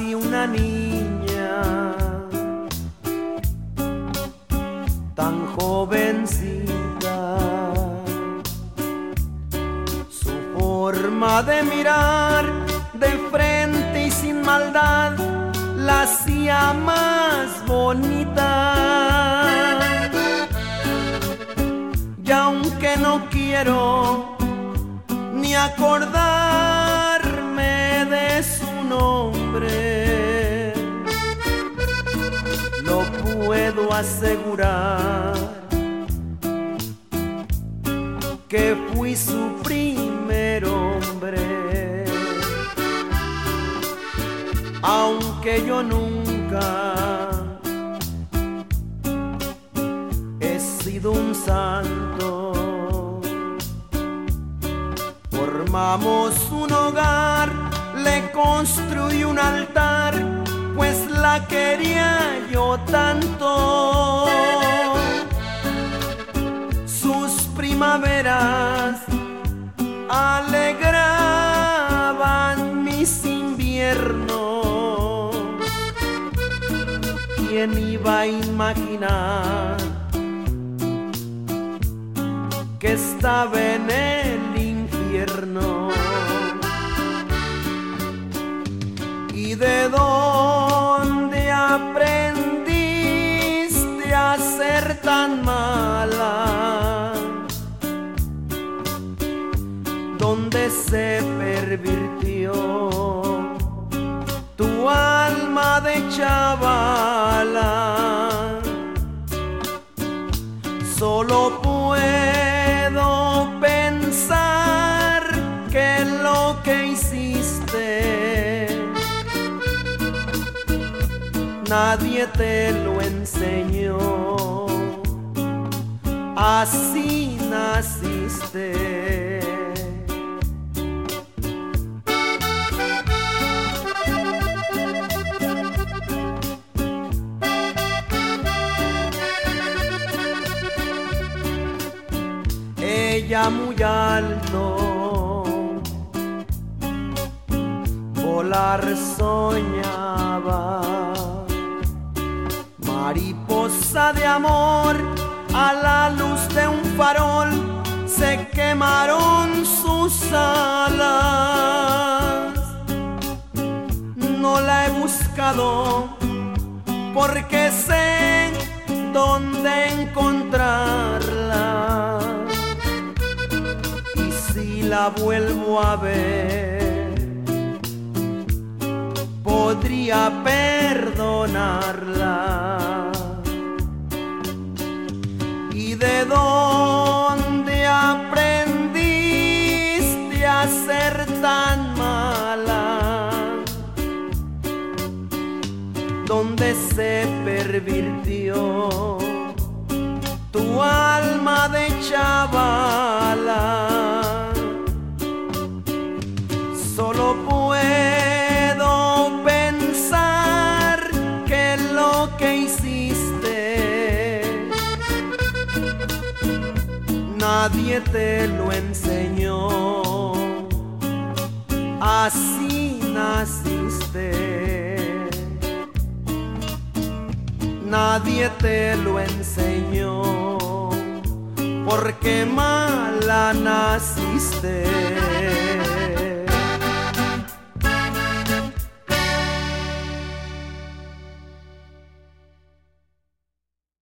casi una niña, tan jovencita. Su forma de mirar de frente y sin maldad la hacía más bonita. Y aunque no quiero ni acordarme de su nombre, lo puedo asegurar que fui su primer hombre. Aunque yo nunca he sido un santo, formamos un hogar, le construí un altar, pues la quería yo tanto. Sus primaveras alegraban mis inviernos. ¿Quién iba a imaginar que estaba en el infierno? ¿Y de dónde aprendiste a ser tan mala? ¿Dónde se pervirtió tu alma de chavala? Solo puedo pensar que lo que hiciste nadie te lo enseñó, así naciste. Ella muy alto volar soñaba, mariposa de amor, a la luz de un farol se quemaron sus alas. No la he buscado porque sé dónde encontrarla, y si la vuelvo a ver podría perdonarla. ¿Y de dónde aprendiste a ser tan mala? ¿Dónde se pervirtió tu alma de chavala? Solo puedo pensar que lo que hiciste nadie te lo enseñó, así naciste. Nadie te lo enseñó porque mala naciste.